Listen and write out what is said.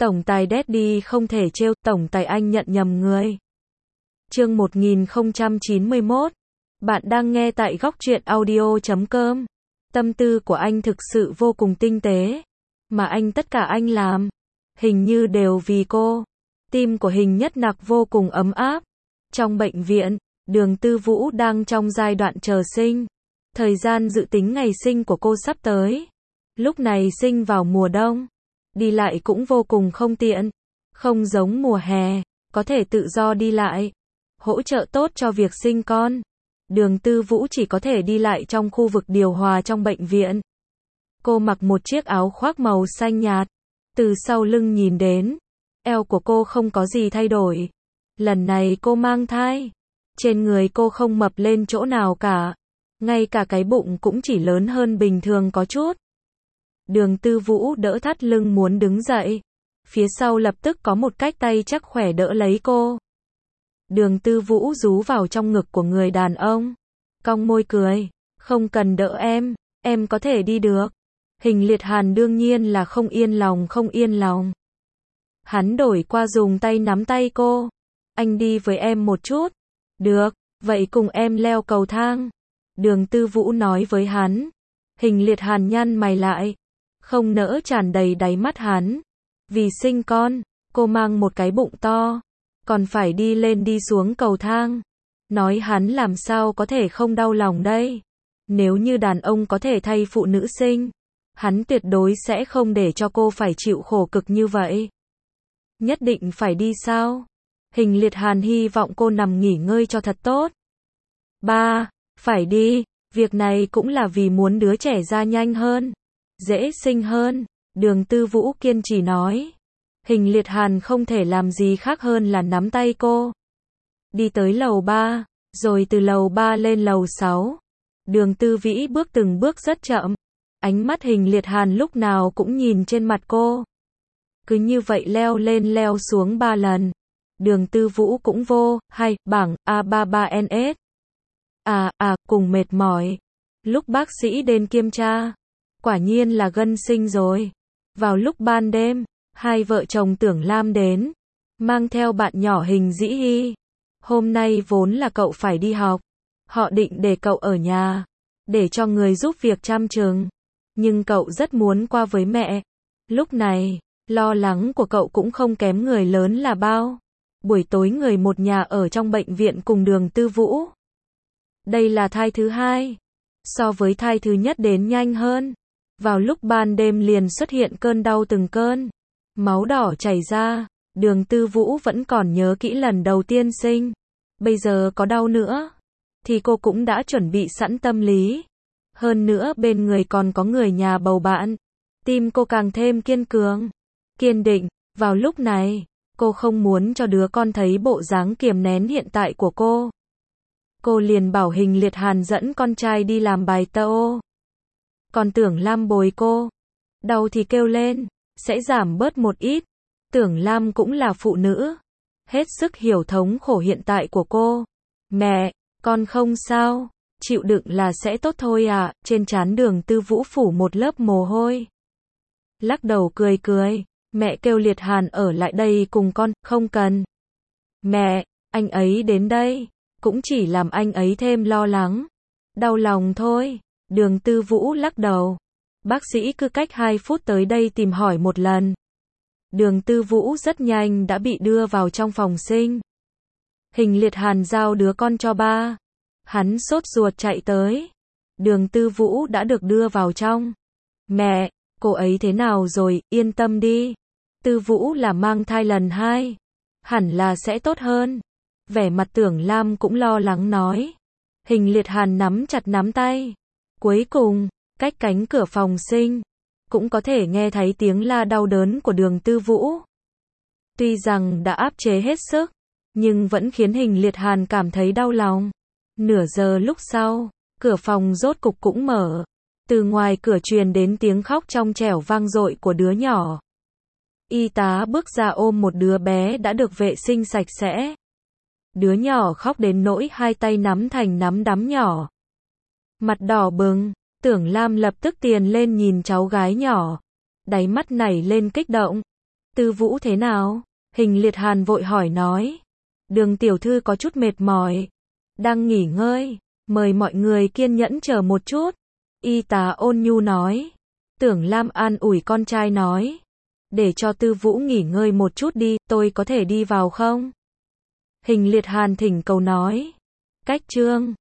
Tổng tài Daddy không thể trêu, tổng tài anh nhận nhầm người. Chương 1091. Bạn đang nghe tại góc truyện audio.com. Tâm tư của anh thực sự vô cùng tinh tế, mà tất cả anh làm, hình như đều vì cô. Tim của Hình Nhất Nặc vô cùng ấm áp. Trong bệnh viện, Đường Tư Vũ đang trong giai đoạn chờ sinh. Thời gian dự tính ngày sinh của cô sắp tới. Lúc này sinh vào mùa đông, đi lại cũng vô cùng không tiện. Không giống mùa hè, có thể tự do đi lại, hỗ trợ tốt cho việc sinh con. Đường Tư Vũ chỉ có thể đi lại trong khu vực điều hòa trong bệnh viện. Cô mặc một chiếc áo khoác màu xanh nhạt. Từ sau lưng nhìn đến, eo của cô không có gì thay đổi. Lần này cô mang thai. Trên người cô không mập lên chỗ nào cả. Ngay cả cái bụng cũng chỉ lớn hơn bình thường có chút. Đường Tư Vũ đỡ thắt lưng muốn đứng dậy. Phía sau lập tức có một cái tay chắc khỏe đỡ lấy cô. Đường Tư Vũ rú vào trong ngực của người đàn ông. Cong môi cười. Không cần đỡ em có thể đi được. Hình Liệt Hàn đương nhiên là không yên lòng. Hắn đổi qua dùng tay nắm tay cô. Anh đi với em một chút. Được, vậy cùng em leo cầu thang. Đường Tư Vũ nói với hắn. Hình Liệt Hàn nhăn mày lại. Không nỡ tràn đầy đáy mắt hắn. Vì sinh con, cô mang một cái bụng to. Còn phải đi lên đi xuống cầu thang. Nói hắn làm sao có thể không đau lòng đây. Nếu như đàn ông có thể thay phụ nữ sinh, hắn tuyệt đối sẽ không để cho cô phải chịu khổ cực như vậy. Nhất định phải đi sao? Hình Liệt Hàn hy vọng cô nằm nghỉ ngơi cho thật tốt. Phải đi, việc này cũng là vì muốn đứa trẻ ra nhanh hơn, dễ sinh hơn. Đường Tư Vũ kiên trì nói. Hình Liệt Hàn không thể làm gì khác hơn là nắm tay cô. Đi tới lầu 3, rồi từ lầu 3 lên lầu 6. Đường Tư Vĩ bước từng bước rất chậm. Ánh mắt Hình Liệt Hàn lúc nào cũng nhìn trên mặt cô. Cứ như vậy leo lên leo xuống 3 lần. Đường Tư Vũ cũng bảng A33NS. Cùng mệt mỏi. Lúc bác sĩ đến kiểm tra, quả nhiên là gân sinh rồi. Vào lúc ban đêm, hai vợ chồng Tưởng Lam đến, mang theo bạn nhỏ Hình Dĩ Hy. Hôm nay vốn là cậu phải đi học, họ định để cậu ở nhà, để cho người giúp việc chăm chừng. Nhưng cậu rất muốn qua với mẹ. Lúc này, lo lắng của cậu cũng không kém người lớn là bao. Buổi tối người một nhà ở trong bệnh viện cùng Đường Tư Vũ. Đây là thai thứ hai. So với thai thứ nhất đến nhanh hơn. Vào lúc ban đêm liền xuất hiện cơn đau từng cơn. Máu đỏ chảy ra. Đường Tư Vũ vẫn còn nhớ kỹ lần đầu tiên sinh. Bây giờ có đau nữa, thì cô cũng đã chuẩn bị sẵn tâm lý. Hơn nữa bên người còn có người nhà bầu bạn. Tim cô càng thêm kiên cường, kiên định. Vào lúc này, cô không muốn cho đứa con thấy bộ dáng kiềm nén hiện tại của cô. Cô liền bảo Hình Liệt Hàn dẫn con trai đi làm bài tô. Còn Tưởng Lam bồi cô. Đau thì kêu lên, sẽ giảm bớt một ít. Tưởng Lam cũng là phụ nữ, hết sức hiểu thống khổ hiện tại của cô. Mẹ, con không sao, chịu đựng là sẽ tốt thôi ạ. Trên trán Đường Tư Vũ phủ một lớp mồ hôi. Lắc đầu cười. Mẹ kêu Liệt Hàn ở lại đây cùng con, không cần. Mẹ, anh ấy đến đây, cũng chỉ làm anh ấy thêm lo lắng, đau lòng thôi. Đường Tư Vũ lắc đầu. Bác sĩ cứ cách 2 phút tới đây tìm hỏi một lần. Đường Tư Vũ rất nhanh đã bị đưa vào trong phòng sinh. Hình Liệt Hàn giao đứa con cho ba. Hắn sốt ruột chạy tới. Đường Tư Vũ đã được đưa vào trong. Mẹ, cô ấy thế nào rồi, yên tâm đi. Tư Vũ là mang thai lần 2. Hẳn là sẽ tốt hơn. Vẻ mặt Tưởng Lam cũng lo lắng nói. Hình Liệt Hàn nắm chặt nắm tay. Cuối cùng, cách cánh cửa phòng sinh, cũng có thể nghe thấy tiếng la đau đớn của Đường Tư Vũ. Tuy rằng đã áp chế hết sức, nhưng vẫn khiến Hình Liệt Hàn cảm thấy đau lòng. Nửa giờ lúc sau, cửa phòng rốt cục cũng mở. Từ ngoài cửa truyền đến tiếng khóc trong trẻo vang dội của đứa nhỏ. Y tá bước ra ôm một đứa bé đã được vệ sinh sạch sẽ. Đứa nhỏ khóc đến nỗi 2 tay nắm thành nắm đấm nhỏ. Mặt đỏ bừng, Tưởng Lam lập tức tiền lên nhìn cháu gái nhỏ. Đáy mắt nảy lên kích động. Tư Vũ thế nào? Hình Liệt Hàn vội hỏi nói. Đường tiểu thư có chút mệt mỏi, đang nghỉ ngơi, mời mọi người kiên nhẫn chờ một chút. Y tá ôn nhu nói. Tưởng Lam an ủi con trai nói. Để cho Tư Vũ nghỉ ngơi một chút đi, tôi có thể đi vào không? Hình Liệt Hàn thỉnh cầu nói. Cách chương